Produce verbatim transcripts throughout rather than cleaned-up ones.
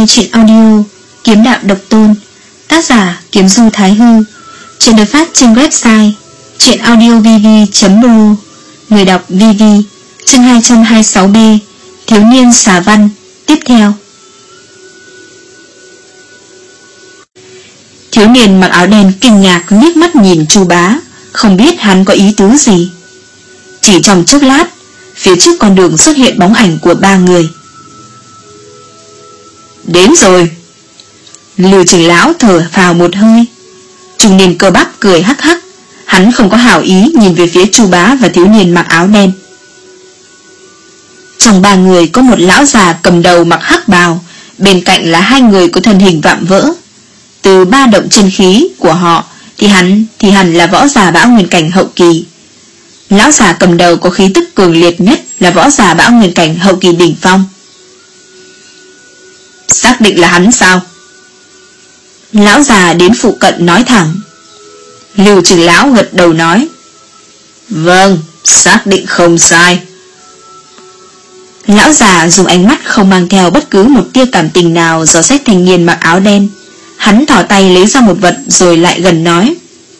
nghe truyện audio Kiếm Đạo Độc Tôn, tác giả Kiếm Du Thái Hư. Truyện được phát trên website truyện audio v v chấm ro. Người đọc Vivi. Chương hai trăm hai mươi sáu B, Thiếu niên xà văn. Tiếp theo. Thiếu niên mặc áo đen kinh ngạc liếc mắt nhìn Chu Bá, không biết hắn có ý tứ gì. Chỉ trong chốc lát, phía trước con đường xuất hiện bóng ảnh của ba người. Đến rồi. Lưu Trưởng Lão thở phào một hơi. Trung niên cơ bắp cười hắc hắc. Hắn không có hảo ý nhìn về phía Chu Bá và thiếu niên mặc áo đen. Trong ba người có một lão già cầm đầu mặc hắc bào, bên cạnh là hai người có thân hình vạm vỡ. Từ ba động chân khí của họ thì hắn thì hẳn là võ giả Bão Nguyên cảnh hậu kỳ. Lão già cầm đầu có khí tức cường liệt nhất là võ giả Bão Nguyên cảnh hậu kỳ đỉnh phong. Xác định là hắn sao? Lão già đến phụ cận nói thẳng. Lưu Trưởng Lão gật đầu nói, vâng, xác định không sai. Lão già dùng ánh mắt không mang theo bất cứ một tia cảm tình nào dò xét thanh niên mặc áo đen. Hắn thỏ tay lấy ra một vật rồi lại gần nói,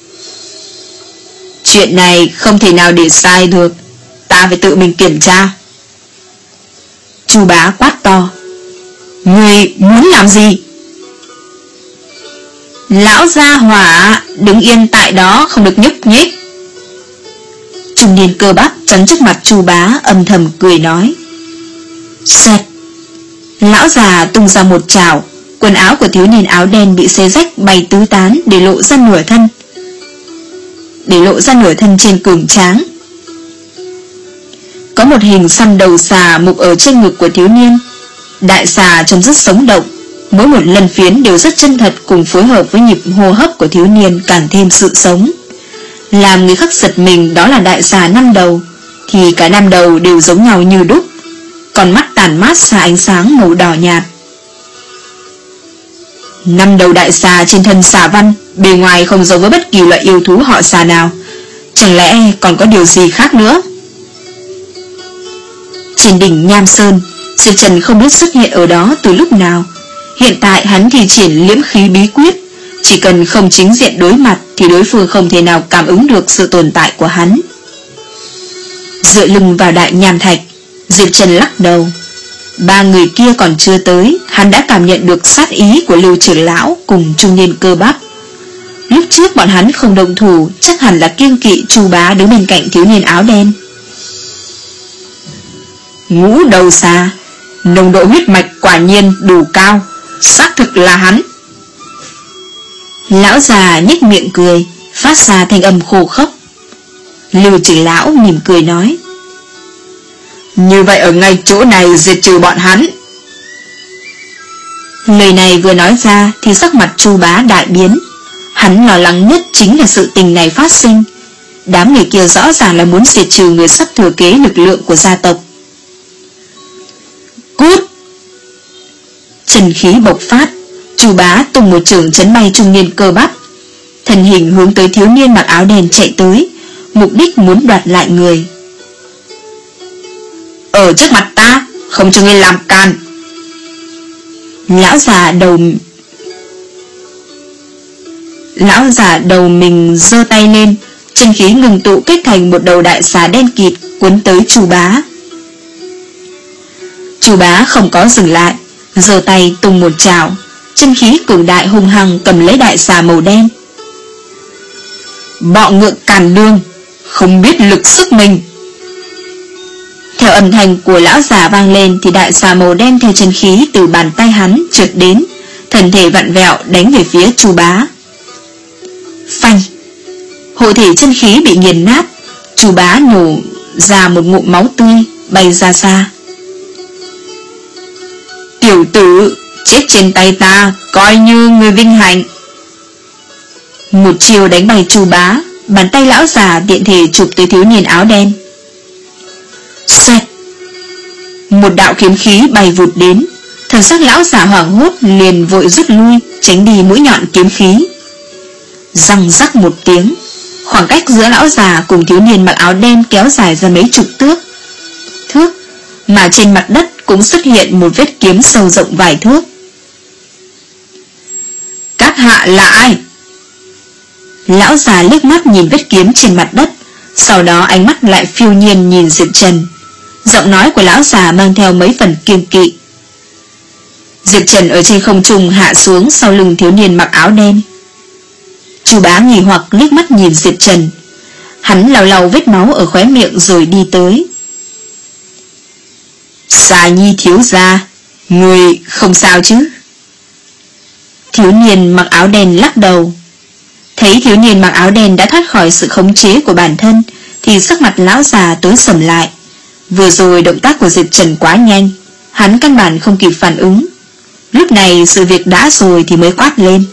chuyện này không thể nào để sai được, ta phải tự mình kiểm tra. Chu Bá quát to, ngươi muốn làm gì? Lão gia hỏa, đứng yên tại đó không được nhúc nhích. Trung niên cơ bắp chắn trước mặt Chu Bá âm thầm cười nói. Xẹt. Lão già tung ra một chảo, quần áo của thiếu niên áo đen bị xé rách bay tứ tán để lộ ra nửa thân. Để lộ ra nửa thân trên cường tráng. Có một hình xăm đầu xà mục ở trên ngực của thiếu niên. Đại xà trông rất sống động, mỗi một lần phiến đều rất chân thật, cùng phối hợp với nhịp hô hấp của thiếu niên càng thêm sự sống. Làm người khác giật mình đó là đại xà năm đầu, thì cả năm đầu đều giống nhau như đúc, còn mắt tàn mát ra ánh sáng màu đỏ nhạt. Năm đầu đại xà trên thân xà văn, bề ngoài không giống với bất kỳ loại yêu thú họ xà nào, chẳng lẽ còn có điều gì khác nữa? Trên đỉnh Nham Sơn, Diệp Trần không biết xuất hiện ở đó từ lúc nào. Hiện tại hắn thì triển liễm khí bí quyết, chỉ cần không chính diện đối mặt thì đối phương không thể nào cảm ứng được sự tồn tại của hắn. Dựa lưng vào đại nham thạch, Diệp Trần lắc đầu. Ba người kia còn chưa tới, hắn đã cảm nhận được sát ý của Lưu Trưởng Lão cùng trung niên cơ bắp. Lúc trước bọn hắn không động thủ, chắc hẳn là kiêng kỵ Chu Bá đứng bên cạnh thiếu niên áo đen. Ngũ đầu xà, nồng độ huyết mạch quả nhiên đủ cao, xác thực là hắn. Lão già nhếch miệng cười, phát ra thanh âm khô khốc. Lưu Trưởng Lão mỉm cười nói, như vậy ở ngay chỗ này diệt trừ bọn hắn. Lời này vừa nói ra thì sắc mặt Chu Bá đại biến. Hắn lo lắng nhất chính là sự tình này phát sinh. Đám người kia rõ ràng là muốn diệt trừ người sắp thừa kế lực lượng của gia tộc. Cút! Trần khí bộc phát, Chu Bá tung một chưởng chấn bay trung niên cơ bắp. Thân hình hướng tới thiếu niên mặc áo đen chạy tới, mục đích muốn đoạt lại người. Ở trước mặt ta, không cho ngươi làm càn. Lão già đầu Lão già đầu mình giơ tay lên, chân khí ngừng tụ kết thành một đầu đại xà đen kịt cuốn tới Chu Bá. Chu Bá không có dừng lại, giơ tay tung một chảo, chân khí cường đại hung hăng cầm lấy đại xà màu đen. Bọ ngựa càn lương, không biết lực sức mình. Theo âm thanh của lão già vang lên thì đại xà màu đen theo chân khí từ bàn tay hắn trượt đến, thân thể vặn vẹo đánh về phía Chu Bá. Phanh! Hộ thể chân khí bị nghiền nát, Chu Bá nhổ ra một ngụm máu tươi bay ra xa. Tiểu tử, chết trên tay ta coi như người vinh hạnh. Một chiều đánh bay Chu Bá, bàn tay lão già tiện thể chụp tới thiếu niên áo đen. Xoẹt! Một đạo kiếm khí bay vụt đến, thần sắc lão già hoảng hốt liền vội rút lui, tránh đi mũi nhọn kiếm khí. Răng rắc một tiếng, khoảng cách giữa lão già cùng thiếu niên mặc áo đen kéo dài ra mấy chục thước. Thước, mà trên mặt đất cũng xuất hiện một vết kiếm sâu rộng vài thước. Các hạ là ai? Lão già liếc mắt nhìn vết kiếm trên mặt đất, sau đó ánh mắt lại phiêu nhiên nhìn Diệp Trần. Giọng nói của lão già mang theo mấy phần kiêng kỵ. Diệp Trần ở trên không trung hạ xuống sau lưng thiếu niên mặc áo đen. Chu Bá nghi hoặc liếc mắt nhìn Diệp Trần. Hắn lau lau vết máu ở khóe miệng rồi đi tới. Xà Nhi thiếu gia, người không sao chứ? Thiếu niên mặc áo đen lắc đầu. Thấy thiếu niên mặc áo đen đã thoát khỏi sự khống chế của bản thân, thì sắc mặt lão già tối sầm lại. Vừa rồi động tác của Diệp Trần quá nhanh, hắn căn bản không kịp phản ứng. Lúc này sự việc đã rồi thì mới quát lên.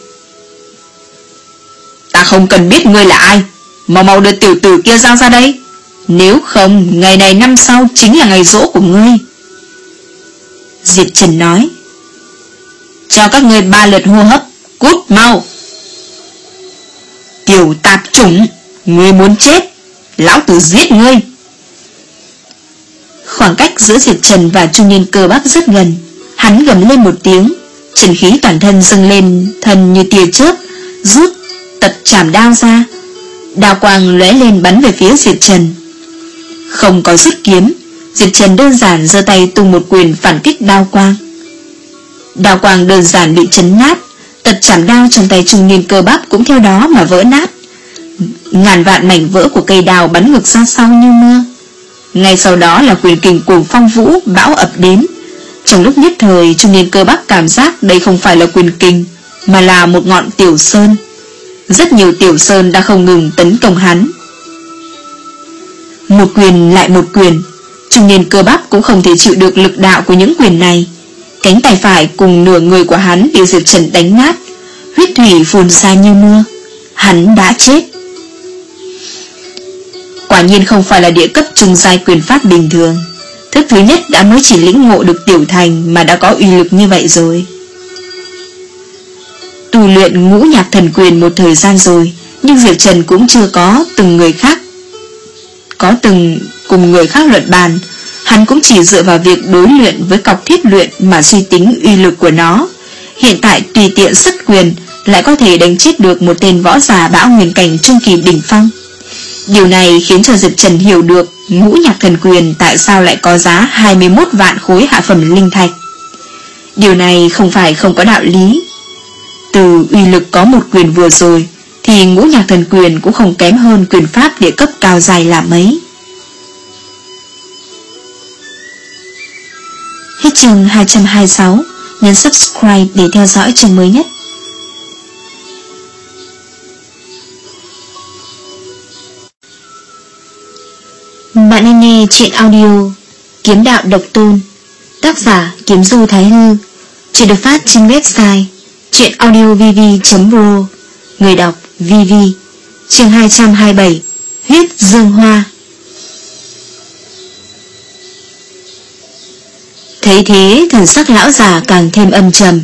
Ta không cần biết ngươi là ai, mau mau đưa tiểu tử kia giao ra đây. Nếu không, ngày này năm sau chính là ngày giỗ của ngươi. Diệp Trần nói. Cho các ngươi ba lượt hô hấp, cút mau. Tiểu tạp chủng, ngươi muốn chết, lão tử giết ngươi. Khoảng cách giữa Diệp Trần và trung niên cơ bắp rất gần. Hắn gầm lên một tiếng, trần khí toàn thân dâng lên, thân như tia chớp, rút tật chảm đao ra. Đao quang lóe lên bắn về phía Diệp Trần. Không có rút kiếm, Diệp Trần đơn giản giơ tay tung một quyền phản kích đao quang. Đao quang đơn giản bị chấn nát, tật chảm đao trong tay trung niên cơ bắp cũng theo đó mà vỡ nát. Ngàn vạn mảnh vỡ của cây đao bắn ngược ra sau như mưa. Ngay sau đó là quyền kình cuồng phong vũ bão ập đến. Trong lúc nhất thời, trung niên cơ bắp cảm giác đây không phải là quyền kình, mà là một ngọn tiểu sơn. Rất nhiều tiểu sơn đã không ngừng tấn công hắn. Một quyền lại một quyền, trung niên cơ bắp cũng không thể chịu được lực đạo của những quyền này. Cánh tay phải cùng nửa người của hắn bị Diệp Trần đánh nát, huyết thủy phun ra như mưa. Hắn đã chết. Quả nhiên không phải là địa cấp trung giai quyền pháp bình thường. Thức thứ nhất đã mới chỉ lĩnh ngộ được tiểu thành mà đã có uy lực như vậy rồi. Tu luyện ngũ nhạc thần quyền một thời gian rồi, nhưng Diệp Trần cũng chưa có từng người khác Có từng cùng người khác luận bàn. Hắn cũng chỉ dựa vào việc đối luyện với cọc thiết luyện mà suy tính uy lực của nó. Hiện tại tùy tiện xuất quyền lại có thể đánh chết được một tên võ giả bão nguyên cảnh trung kỳ đỉnh phong. Điều này khiến cho Diệp Trần hiểu được ngũ nhạc thần quyền tại sao lại có giá hai mươi mốt vạn khối hạ phẩm linh thạch. Điều này không phải không có đạo lý. Từ uy lực có một quyền vừa rồi thì ngũ nhạc thần quyền cũng không kém hơn quyền pháp địa cấp cao dài là mấy. Hết chương hai trăm hai mươi sáu, nhấn subscribe để theo dõi chương mới nhất. Bạn đang nghe truyện audio Kiếm Đạo Độc Tôn, tác giả Kiếm Du Thái Hư. Chuyện được phát trên website truyệnaudiovv chấm pro. Người đọc vê vê. Chương hai trăm hai mươi bảy, Huyết Dương Hoa. Thấy thế, thần sắc lão già càng thêm âm trầm.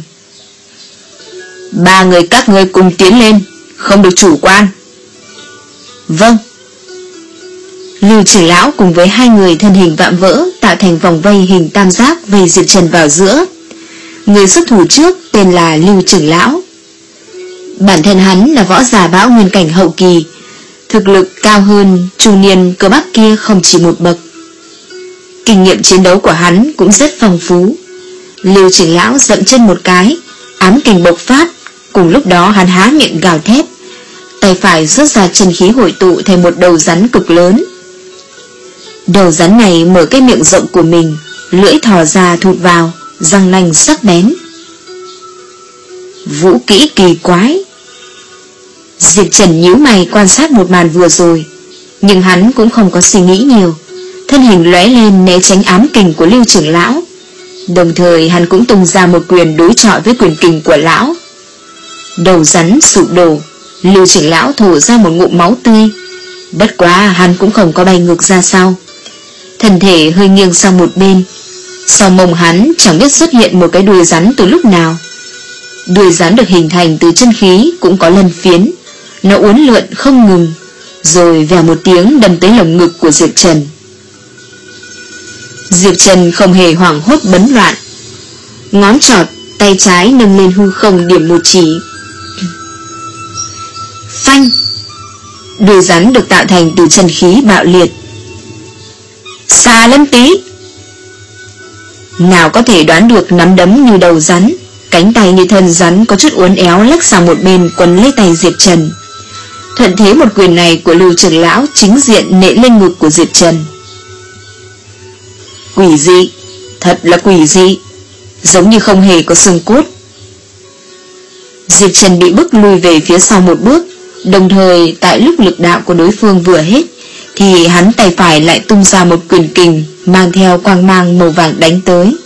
Ba người các ngươi cùng tiến lên, không được chủ quan. Vâng. Lưu trưởng lão cùng với hai người thân hình vạm vỡ tạo thành vòng vây hình tam giác vây Diệp Trần vào giữa. Người xuất thủ trước tên là Lưu trưởng lão. Bản thân hắn là võ giả bão nguyên cảnh hậu kỳ, thực lực cao hơn trung niên cơ bắp kia không chỉ một bậc. Kinh nghiệm chiến đấu của hắn cũng rất phong phú. Lưu trưởng lão dậm chân một cái, ám kình bộc phát. Cùng lúc đó hắn há miệng gào thét, tay phải rút ra chân khí hội tụ thành một đầu rắn cực lớn. Đầu rắn này mở cái miệng rộng của mình, lưỡi thò ra thụt vào, răng nanh sắc bén. Vũ kỹ kỳ quái. Diệp Trần nhíu mày quan sát một màn vừa rồi, nhưng hắn cũng không có suy nghĩ nhiều, thân hình lóe lên né tránh ám kình của Lưu trưởng lão. Đồng thời hắn cũng tung ra một quyền đối chọi với quyền kình của lão. Đầu rắn sụp đổ, Lưu trưởng lão thổ ra một ngụm máu tươi. Bất quá hắn cũng không có bay ngược ra sau, thân thể hơi nghiêng sang một bên. Sau mông hắn chẳng biết xuất hiện một cái đuôi rắn từ lúc nào. Đuôi rắn được hình thành từ chân khí cũng có lân phiến, nó uốn lượn không ngừng, rồi vèo một tiếng đâm tới lồng ngực của Diệp Trần. Diệp Trần không hề hoảng hốt bấn loạn, ngón trỏ tay trái nâng lên hư không điểm một chỉ. Phanh! Đuôi rắn được tạo thành từ chân khí bạo liệt. Xà Lân Tý! Nào có thể đoán được nắm đấm như đầu rắn, cánh tay như thân rắn có chút uốn éo lách sang một bên quấn lấy tay Diệp Trần. Thuận thế một quyền này của Lưu trưởng lão chính diện nện lên ngực của Diệp Trần. Quỷ dị, thật là quỷ dị, giống như không hề có xương cốt. Diệp Trần bị bức lùi về phía sau một bước, đồng thời tại lúc lực đạo của đối phương vừa hết thì hắn tay phải lại tung ra một quyền kình mang theo quang mang màu vàng đánh tới.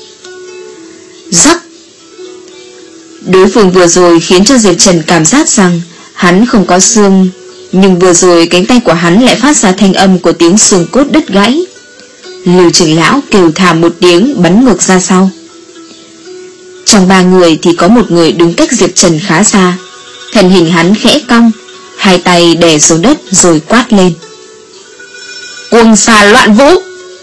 Rắc! Đối phương vừa rồi khiến cho Diệp Trần cảm giác rằng hắn không có xương, nhưng vừa rồi cánh tay của hắn lại phát ra thanh âm của tiếng xương cốt đứt gãy. Lưu trưởng lão kêu thảm một tiếng bắn ngược ra sau. Trong ba người thì có một người đứng cách Diệp Trần khá xa, thân hình hắn khẽ cong, hai tay đè xuống đất rồi quát lên: Cuồng xà loạn vũ!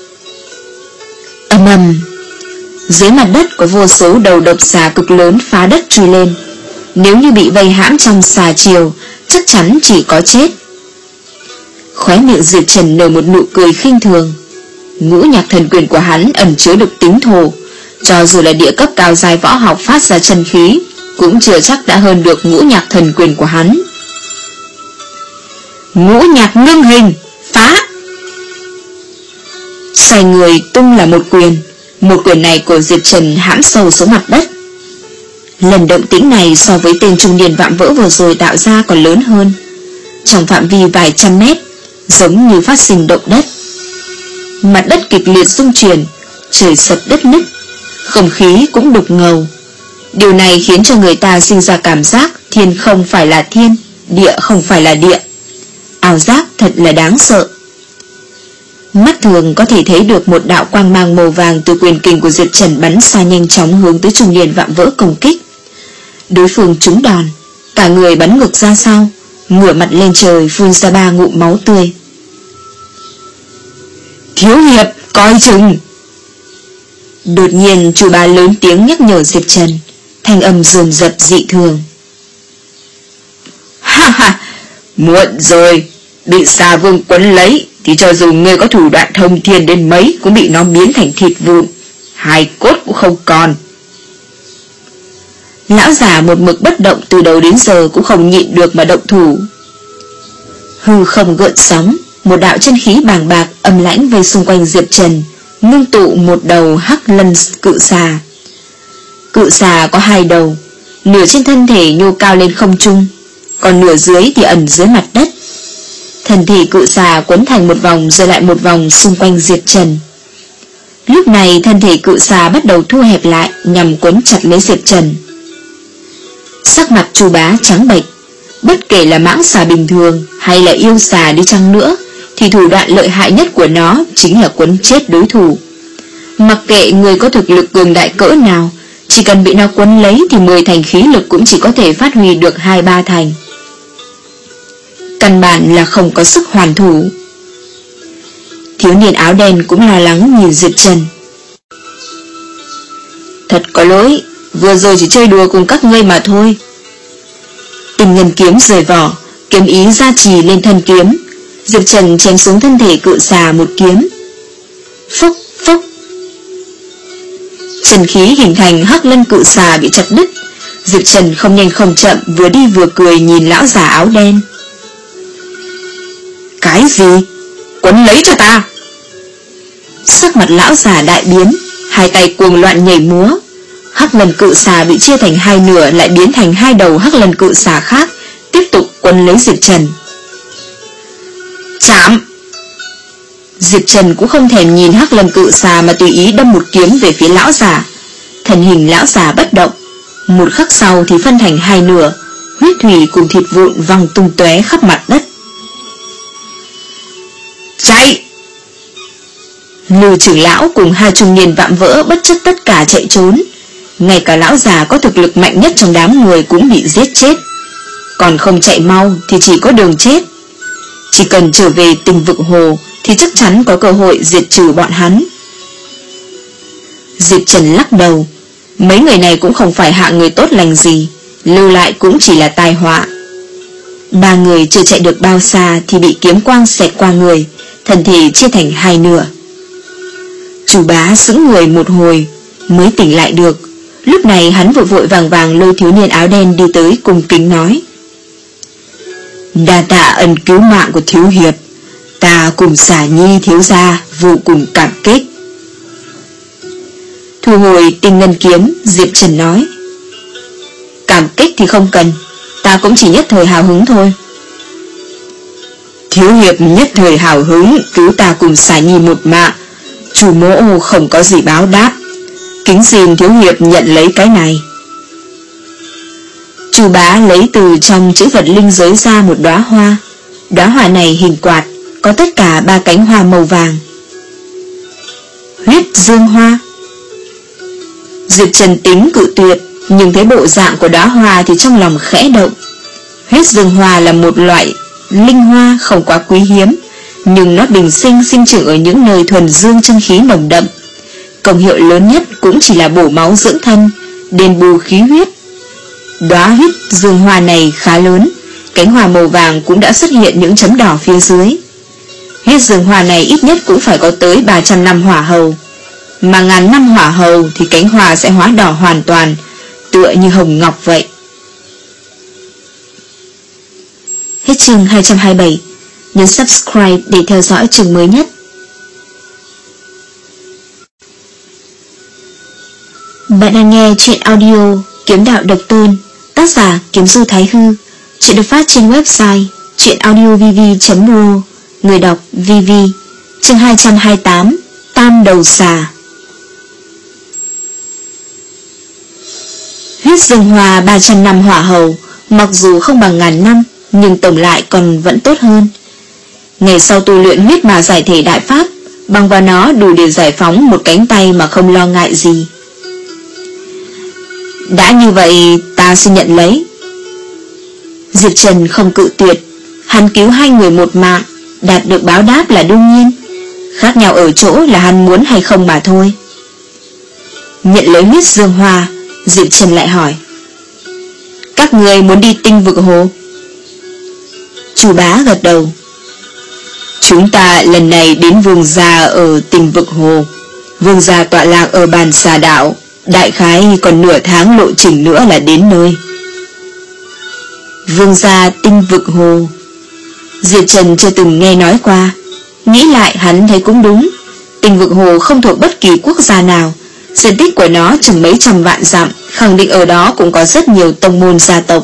Ầm ầm! Dưới mặt đất có vô số đầu độc xà cực lớn phá đất chui lên. Nếu như bị vây hãm trong xà chiều, chắc chắn chỉ có chết. Khóe miệng Diệp Trần nở một nụ cười khinh thường. Ngũ nhạc thần quyền của hắn ẩn chứa được tính thổ, cho dù là địa cấp cao giai võ học phát ra chân khí, cũng chưa chắc đã hơn được ngũ nhạc thần quyền của hắn. Ngũ nhạc ngưng hình, phá! Xoay người tung là một quyền. Một quyền này của Diệp Trần hãm sâu xuống mặt đất. Lần động tĩnh này so với tên trung niên vạm vỡ vừa rồi tạo ra còn lớn hơn. Trong phạm vi vài trăm mét, giống như phát sinh động đất. Mặt đất kịch liệt rung chuyển, trời sập đất nứt, không khí cũng đục ngầu. Điều này khiến cho người ta sinh ra cảm giác thiên không phải là thiên, địa không phải là địa. Ảo giác thật là đáng sợ. Mắt thường có thể thấy được một đạo quang mang màu vàng từ quyền kình của Diệp Trần bắn xa nhanh chóng hướng tới trung niên vạm vỡ công kích. Đối phương trúng đòn, cả người bắn ngược ra sau, ngửa mặt lên trời phun ra ba ngụm máu tươi. Thiếu hiệp, coi chừng! Đột nhiên chủ bà lớn tiếng nhắc nhở Diệp Trần, thanh âm dồn dập dị thường. Ha ha, muộn rồi, bị xà vương quấn lấy thì cho dù ngươi có thủ đoạn thông thiên đến mấy cũng bị nó biến thành thịt vụn, hài cốt cũng không còn. Lão già một mực bất động từ đầu đến giờ cũng không nhịn được mà động thủ. Hư không gợn sóng, một đạo chân khí bàng bạc âm lãnh vây xung quanh Diệp Trần, ngưng tụ một đầu hắc lân cự xà. Cự xà có hai đầu, nửa trên thân thể nhô cao lên không trung, còn nửa dưới thì ẩn dưới mặt đất. Thân thể cự xà quấn thành một vòng rồi lại một vòng xung quanh Diệp Trần. Lúc này thân thể cự xà bắt đầu thu hẹp lại nhằm quấn chặt lấy Diệp Trần. Sắc mặt Chu Bá trắng bệch. Bất kể là mãng xà bình thường hay là yêu xà đi chăng nữa thì thủ đoạn lợi hại nhất của nó chính là quấn chết đối thủ. Mặc kệ người có thực lực cường đại cỡ nào, chỉ cần bị nó quấn lấy thì mười thành khí lực cũng chỉ có thể phát huy được hai ba thành. Căn bản là không có sức hoàn thủ. Thiếu niên áo đen cũng lo lắng nhìn Diệp Trần. Thật có lỗi, vừa rồi chỉ chơi đùa cùng các ngươi mà thôi. Tình nhân kiếm rời vỏ, kiếm ý gia trì lên thân kiếm. Diệp Trần chém xuống thân thể cự xà một kiếm. Phốc phốc. Trần khí hình thành hắc lân cự xà bị chặt đứt. Diệp Trần không nhanh không chậm, vừa đi vừa cười nhìn lão già áo đen. Cái gì? Quấn lấy cho ta! Sắc mặt lão già đại biến, hai tay cuồng loạn nhảy múa. Hắc lần cự xà bị chia thành hai nửa lại biến thành hai đầu hắc lần cự xà khác, tiếp tục quấn lấy Diệp Trần. Chạm! Diệp Trần cũng không thèm nhìn hắc lần cự xà mà tùy ý đâm một kiếm về phía lão già. Thân hình lão già bất động, một khắc sau thì phân thành hai nửa, huyết thủy cùng thịt vụn văng tung tóe khắp mặt đất. Chạy! Lưu trưởng lão cùng hai trung niên vạm vỡ bất chấp tất cả chạy trốn. Ngay cả lão già có thực lực mạnh nhất trong đám người cũng bị giết chết. Còn không chạy mau thì chỉ có đường chết. Chỉ cần trở về Tình Vực Hồ thì chắc chắn có cơ hội diệt trừ bọn hắn. Diệp Trần lắc đầu. Mấy người này cũng không phải hạng người tốt lành gì, lưu lại cũng chỉ là tai họa. Ba người chưa chạy được bao xa thì bị kiếm quang xẹt qua người, thân thể chia thành hai nửa. Chu Bá sững người một hồi mới tỉnh lại được. Lúc này hắn vội vội vàng vàng lôi thiếu niên áo đen đi tới, cung kính nói: đa tạ ân cứu mạng của thiếu hiệp, ta cùng Xà Nhi thiếu gia vô cùng cảm kích. Thu hồi tinh ngân kiếm, Diệp Trần nói: cảm kích thì không cần, ta cũng chỉ nhất thời hào hứng thôi. Thiếu hiệp nhất thời hào hứng cứu ta cùng Xà Nhi một mạng, chủ mỗ không có gì báo đáp, kính xin thiếu hiệp nhận lấy cái này. Chu Bá lấy từ trong chữ vật linh giới ra một đóa hoa. Đóa hoa này hình quạt, có tất cả ba cánh hoa màu vàng. Huyết dương hoa. Diệp Trần tính cự tuyệt, nhưng thấy bộ dạng của đóa hoa thì trong lòng khẽ động. Huyết dương hoa là một loại linh hoa không quá quý hiếm, nhưng nó bình sinh sinh trưởng ở những nơi thuần dương chân khí nồng đậm. Công hiệu lớn nhất cũng chỉ là bổ máu dưỡng thân, đền bù khí huyết. Đóa huyết dương hoa này khá lớn, cánh hoa màu vàng cũng đã xuất hiện những chấm đỏ phía dưới. Huyết dương hoa này ít nhất cũng phải có tới ba trăm năm hỏa hầu, mà ngàn năm hỏa hầu thì cánh hoa sẽ hóa đỏ hoàn toàn, tựa như hồng ngọc vậy. Hết chương hai trăm hai mươi bảy. Nhấn subscribe để theo dõi chương mới nhất. Bạn đang nghe truyện audio Kiếm Đạo Độc Tôn, tác giả Kiếm Du Thái Hư. Chuyện được phát trên website truyện audio v v chấm pro. Người đọc vê vê. Chương hai trăm hai mươi tám. Tam đầu xà. Huyết dương hoa ba trăm năm hỏa hầu, mặc dù không bằng ngàn năm, nhưng tổng lại còn vẫn tốt hơn. Ngày sau tu luyện huyết mà giải thể đại pháp, bằng vào nó đủ để giải phóng một cánh tay mà không lo ngại gì. Đã như vậy, ta xin nhận lấy. Diệp Trần không cự tuyệt, hắn cứu hai người một mạng, đạt được báo đáp là đương nhiên. Khác nhau ở chỗ là hắn muốn hay không mà thôi. Nhận lấy huyết dương hoa, Diệp Trần lại hỏi: các người muốn đi tinh vực hồ? Chu Bá gật đầu: chúng ta lần này đến vương gia ở tinh vực hồ. Vương gia tọa lạc ở bàn xà đạo, đại khái còn nửa tháng lộ trình nữa là đến nơi. Vương gia tinh vực hồ, Diệp Trần chưa từng nghe nói qua. Nghĩ lại hắn thấy cũng đúng. Tinh vực hồ không thuộc bất kỳ quốc gia nào, diện tích của nó chừng mấy trăm vạn dặm, khẳng định ở đó cũng có rất nhiều tông môn gia tộc.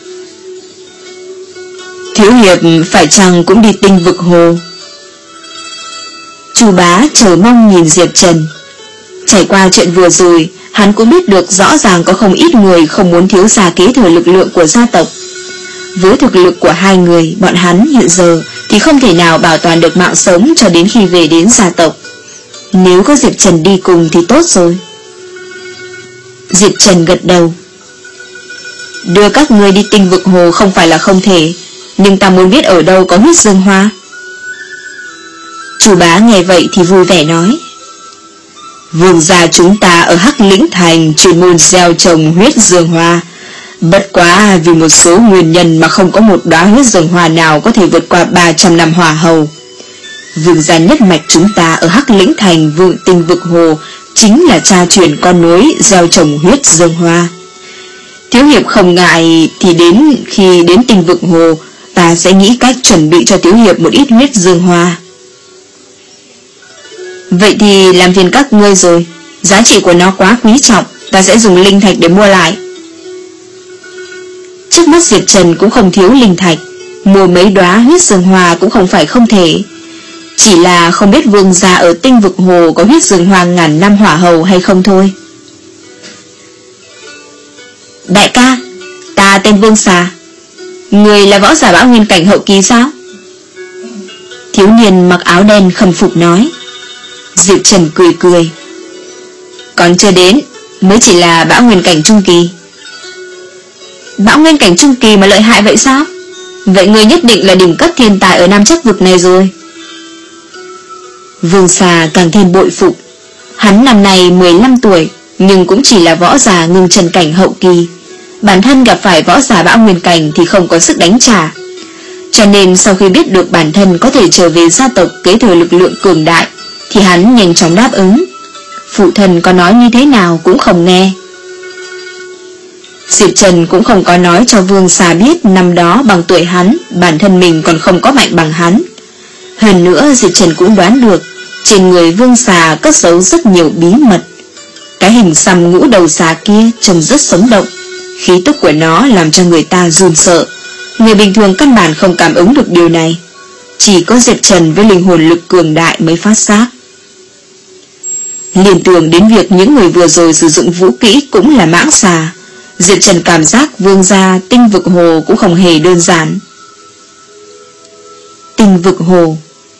Thiếu hiệp phải chăng cũng đi tinh vực hồ? Chu Bá chờ mong nhìn Diệp Trần. Trải qua chuyện vừa rồi, hắn cũng biết được rõ ràng có không ít người không muốn thiếu gia kế thừa lực lượng của gia tộc. Với thực lực của hai người, bọn hắn hiện giờ thì không thể nào bảo toàn được mạng sống cho đến khi về đến gia tộc. Nếu có Diệp Trần đi cùng thì tốt rồi. Diệp Trần gật đầu: đưa các ngươi đi tinh vực hồ không phải là không thể, nhưng ta muốn biết ở đâu có huyết dương hoa. Chu Bá nghe vậy thì vui vẻ nói: vương gia chúng ta ở Hắc Lĩnh Thành chuyên môn gieo trồng huyết dương hoa, bất quá vì một số nguyên nhân mà không có một đóa huyết dương hoa nào có thể vượt qua ba trăm năm hỏa hầu. Vương gia nhất mạch chúng ta ở Hắc Lĩnh Thành vượng tinh vực hồ chính là cha truyền con nối gieo trồng huyết dương hoa. Thiếu hiệp không ngại thì đến khi đến tinh vực hồ, ta sẽ nghĩ cách chuẩn bị cho thiếu hiệp một ít huyết dương hoa. Vậy thì làm phiền các ngươi rồi, giá trị của nó quá quý trọng, ta sẽ dùng linh thạch để mua lại. Trước mắt Diệp Trần cũng không thiếu linh thạch, mua mấy đóa huyết dương hoa cũng không phải không thể. Chỉ là không biết vương gia ở tinh vực hồ có huyết dương hoa ngàn năm hỏa hầu hay không thôi. Đại ca, ta tên Vương Xà. Người là võ giả Bão Nguyên cảnh hậu kỳ sao? Thiếu niên mặc áo đen khâm phục nói. Diệp Trần cười cười: còn chưa đến, mới chỉ là Bão Nguyên cảnh trung kỳ. Bão Nguyên cảnh trung kỳ mà lợi hại vậy sao? Vậy người nhất định là đỉnh cấp thiên tài ở Nam Chắc vực này rồi. Vương Xà càng thêm bội phục. Hắn năm nay mười lăm tuổi, nhưng cũng chỉ là võ giả ngưng chân cảnh hậu kỳ. Bản thân gặp phải võ giả Bão Nguyên cảnh thì không có sức đánh trả, Cho nên sau khi biết được bản thân có thể trở về gia tộc kế thừa lực lượng cường đại, thì hắn nhanh chóng đáp ứng. Phụ thân có nói như thế nào cũng không nghe. Diệp Trần cũng không có nói cho Vương Xà biết năm đó bằng tuổi hắn, bản thân mình còn không có mạnh bằng hắn. Hơn nữa Diệp Trần cũng đoán được trên người Vương Xà cất giấu rất nhiều bí mật. Cái hình xăm ngũ đầu xà kia trông rất sống động, khí tức của nó làm cho người ta run sợ. Người bình thường căn bản không cảm ứng được điều này, chỉ có Diệp Trần với linh hồn lực cường đại mới phát giác. Liên tưởng đến việc những người vừa rồi sử dụng vũ kỹ cũng là mãng xà, Diệp Trần cảm giác Vương gia Tinh Vực Hồ cũng không hề đơn giản. Tinh Vực Hồ,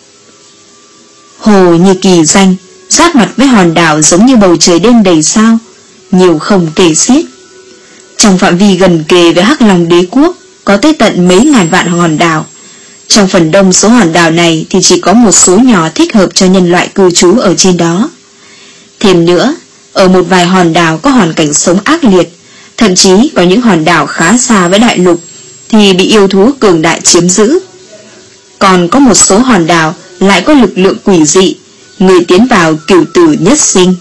hồ như kỳ danh, giáp mặt với hòn đảo giống như bầu trời đêm đầy sao, nhiều không kể xiết. Trong phạm vi gần kề với Hắc Long Đế quốc có tới tận mấy ngàn vạn hòn đảo. Trong phần đông số hòn đảo này thì chỉ có một số nhỏ thích hợp cho nhân loại cư trú ở trên đó. Thêm nữa, ở một vài hòn đảo có hoàn cảnh sống ác liệt, thậm chí có những hòn đảo khá xa với đại lục thì bị yêu thú cường đại chiếm giữ. Còn có một số hòn đảo lại có lực lượng quỷ dị, người tiến vào cửu tử nhất sinh.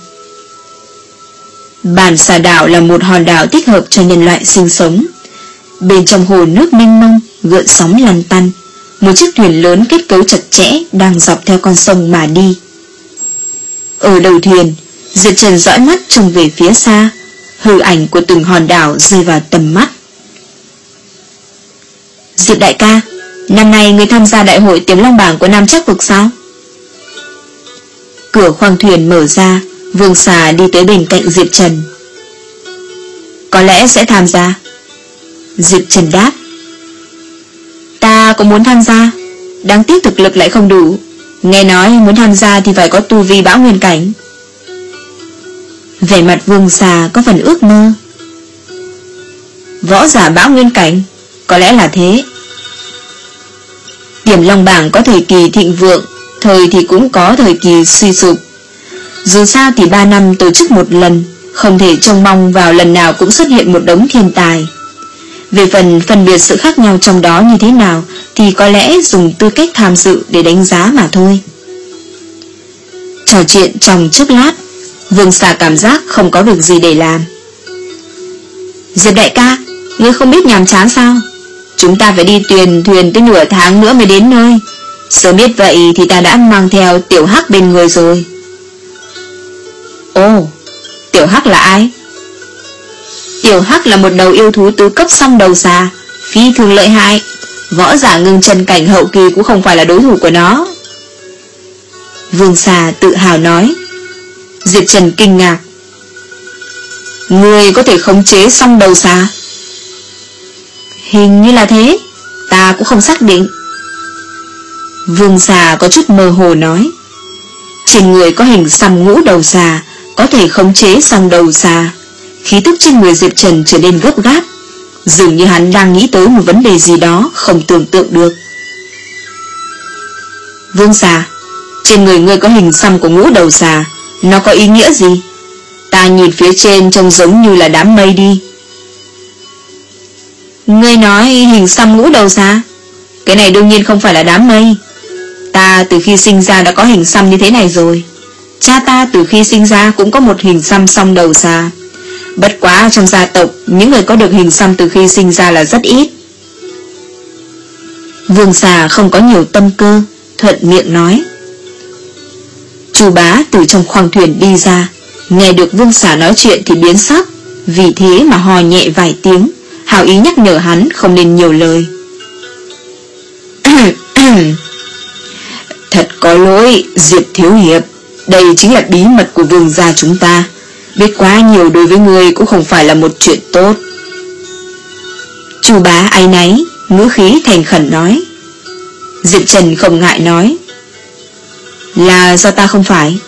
Bàn Xà đảo là một hòn đảo thích hợp cho nhân loại sinh sống. Bên trong hồ nước mênh mông, gợn sóng lăn tăn, một chiếc thuyền lớn kết cấu chặt chẽ đang dọc theo con sông mà đi. Ở đầu thuyền, Diệp Trần dõi mắt trông về phía xa, hư ảnh của từng hòn đảo rơi vào tầm mắt. Diệp đại ca, năm nay người tham gia đại hội Tiềm Long bảng của Nam Trắc vực sao? Cửa khoang thuyền mở ra, Vương Xà đi tới bên cạnh Diệp Trần. Có lẽ sẽ tham gia. Diệp Trần đáp. Ta cũng muốn tham gia, đáng tiếc thực lực lại không đủ. Nghe nói muốn tham gia thì phải có tu vi bão nguyên cảnh. Vẻ mặt Vương Xà có phần ước mơ. Võ giả bão nguyên cảnh, có lẽ là thế. Tiềm Long bảng có thời kỳ thịnh vượng, thời thì cũng có thời kỳ suy sụp. Dù sao thì ba năm tổ chức một lần, không thể trông mong vào lần nào cũng xuất hiện một đống thiên tài. Về phần phân biệt sự khác nhau trong đó như thế nào thì có lẽ dùng tư cách tham dự để đánh giá mà thôi. Trò chuyện trong chốc lát, Vương Xà cảm giác không có việc gì để làm. Diệp đại ca, ngươi không biết nhàm chán sao? Chúng ta phải đi thuyền thuyền tới nửa tháng nữa mới đến nơi. Sớm biết vậy thì ta đã mang theo Tiểu Hắc bên người rồi. Ồ, Tiểu Hắc là ai? Tiểu Hắc là một đầu yêu thú tứ cấp song đầu xà, phi thường lợi hại. Võ giả ngưng chân cảnh hậu kỳ cũng không phải là đối thủ của nó. Vương Xà tự hào nói. Diệp Trần kinh ngạc. Ngươi có thể khống chế song đầu xà? Hình như là thế, ta cũng không xác định. Vương Xà có chút mơ hồ nói. Trên người có hình xăm ngũ đầu xà, có thể khống chế song đầu xà. Khí tức trên người Diệp Trần trở nên gấp gáp, dường như hắn đang nghĩ tới một vấn đề gì đó không tưởng tượng được. Vương Xà, trên người ngươi có hình xăm của ngũ đầu xà, nó có ý nghĩa gì? Ta nhìn phía trên trông giống như là đám mây đi. Ngươi nói hình xăm ngũ đầu xà? Cái này đương nhiên không phải là đám mây. Ta từ khi sinh ra đã có hình xăm như thế này rồi. Cha ta từ khi sinh ra cũng có một hình xăm song đầu xà. Bất quá trong gia tộc, những người có được hình xăm từ khi sinh ra là rất ít. Vương Xà không có nhiều tâm cơ, thuận miệng nói. Chu Bá từ trong khoang thuyền đi ra, nghe được Vương Xà nói chuyện thì biến sắc, vì thế mà hò nhẹ vài tiếng, hảo ý nhắc nhở hắn không nên nhiều lời. Thật có lỗi, Diệp thiếu hiệp, đây chính là bí mật của Vương gia chúng ta. Biết quá nhiều đối với người cũng không phải là một chuyện tốt. Chu Bá áy náy, ngữ khí thành khẩn nói. Diệp Trần không ngại nói. Là do ta không phải.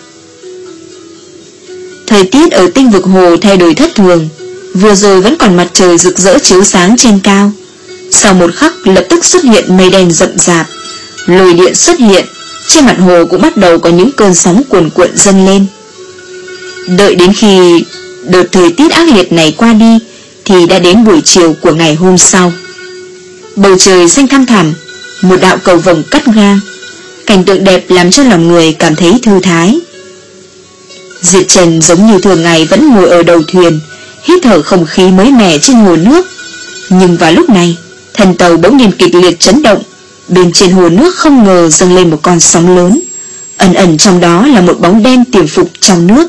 Thời tiết ở Tinh Vực Hồ thay đổi thất thường. Vừa rồi vẫn còn mặt trời rực rỡ chiếu sáng trên cao, sau một khắc lập tức xuất hiện mây đen rậm rạp, lôi điện xuất hiện, trên mặt hồ cũng bắt đầu có những cơn sóng cuồn cuộn dâng lên. Đợi đến khi đợt thời tiết ác liệt này qua đi thì đã đến buổi chiều của ngày hôm sau. Bầu trời xanh thăm thẳm, một đạo cầu vồng cắt ngang. Cảnh tượng đẹp làm cho lòng người cảm thấy thư thái. Diệp Trần giống như thường ngày vẫn ngồi ở đầu thuyền, hít thở không khí mới mẻ trên hồ nước. Nhưng vào lúc này, thân tàu bỗng nhiên kịch liệt chấn động. Bên trên hồ nước không ngờ dâng lên một con sóng lớn, ẩn ẩn trong đó là một bóng đen tiềm phục trong nước.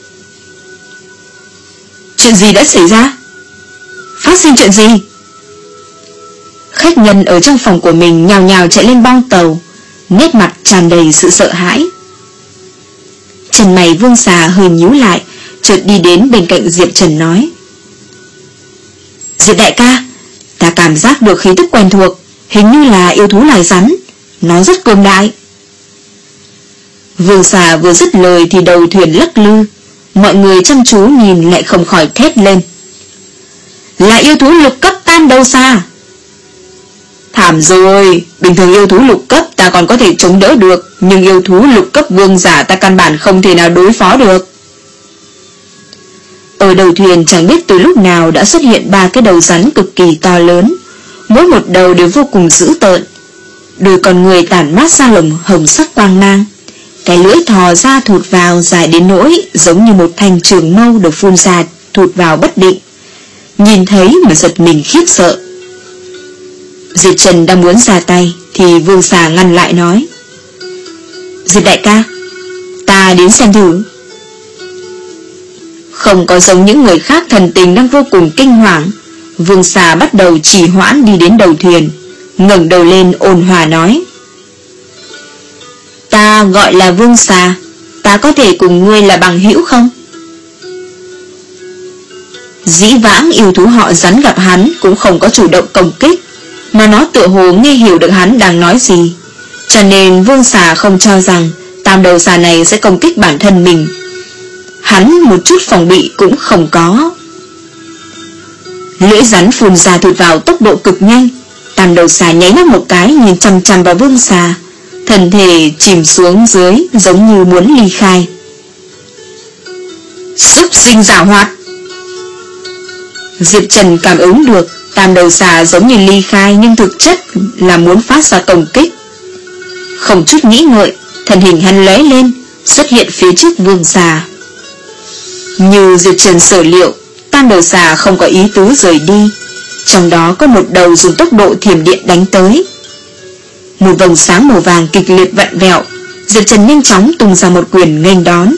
Chuyện gì đã xảy ra? Phát sinh chuyện gì? Khách nhân ở trong phòng của mình nhào nhào chạy lên bong tàu, nét mặt tràn đầy sự sợ hãi. Chân mày Vương Xà hơi nhíu lại, chợt đi đến bên cạnh Diệp Trần nói: Diệp đại ca, ta cảm giác được khí tức quen thuộc, hình như là yêu thú loài rắn, nó rất cường đại. Vương Xà vừa dứt lời thì đầu thuyền lắc lư, mọi người chăm chú nhìn lại không khỏi thét lên: Là yêu thú lục cấp Tam Đầu Xà. Thảm rồi, bình thường yêu thú lục cấp ta còn có thể chống đỡ được, nhưng yêu thú lục cấp vương giả ta căn bản không thể nào đối phó được. Ở đầu thuyền chẳng biết từ lúc nào đã xuất hiện ba cái đầu rắn cực kỳ to lớn, mỗi một đầu đều vô cùng dữ tợn. Đôi con người tản mát ra lồng hồng sắc quang mang, cái lưỡi thò ra thụt vào dài đến nỗi giống như một thanh trường mâu được phun ra thụt vào bất định. Nhìn thấy mà giật mình khiếp sợ. Diệp Trần đang muốn ra tay thì Vương Xà ngăn lại nói: Diệp đại ca, ta đến xem thử. Không có giống những người khác thần tình đang vô cùng kinh hoàng, Vương Xà bắt đầu trì hoãn đi đến đầu thuyền, ngẩng đầu lên ôn hòa nói: Ta gọi là Vương Xà, ta có thể cùng ngươi là bằng hữu không? Dĩ vãng yêu thú họ rắn gặp hắn cũng không có chủ động công kích, mà nó tựa hồ nghe hiểu được hắn đang nói gì, cho nên Vương Xà không cho rằng Tam Đầu Xà này sẽ công kích bản thân mình. Hắn một chút phòng bị cũng không có. Lưỡi rắn phun ra thụt vào tốc độ cực nhanh. Tam Đầu Xà nháy mắt một cái nhìn chằm chằm vào Vương Xà, thân thể chìm xuống dưới giống như muốn ly khai. Súc sinh giảo hoạt. Diệp Trần cảm ứng được Tam Đầu Xà giống như ly khai, nhưng thực chất là muốn phát ra công kích. Không chút nghĩ ngợi, thân hình hắn lóe lên, xuất hiện phía trước Vương Xà. Như Diệp Trần sở liệu, Tam Đầu Xà không có ý tứ rời đi, trong đó có một đầu dùng tốc độ thiểm điện đánh tới. Một vầng sáng màu vàng kịch liệt vặn vẹo, Diệp Trần nhanh chóng tung ra một quyền nghênh đón.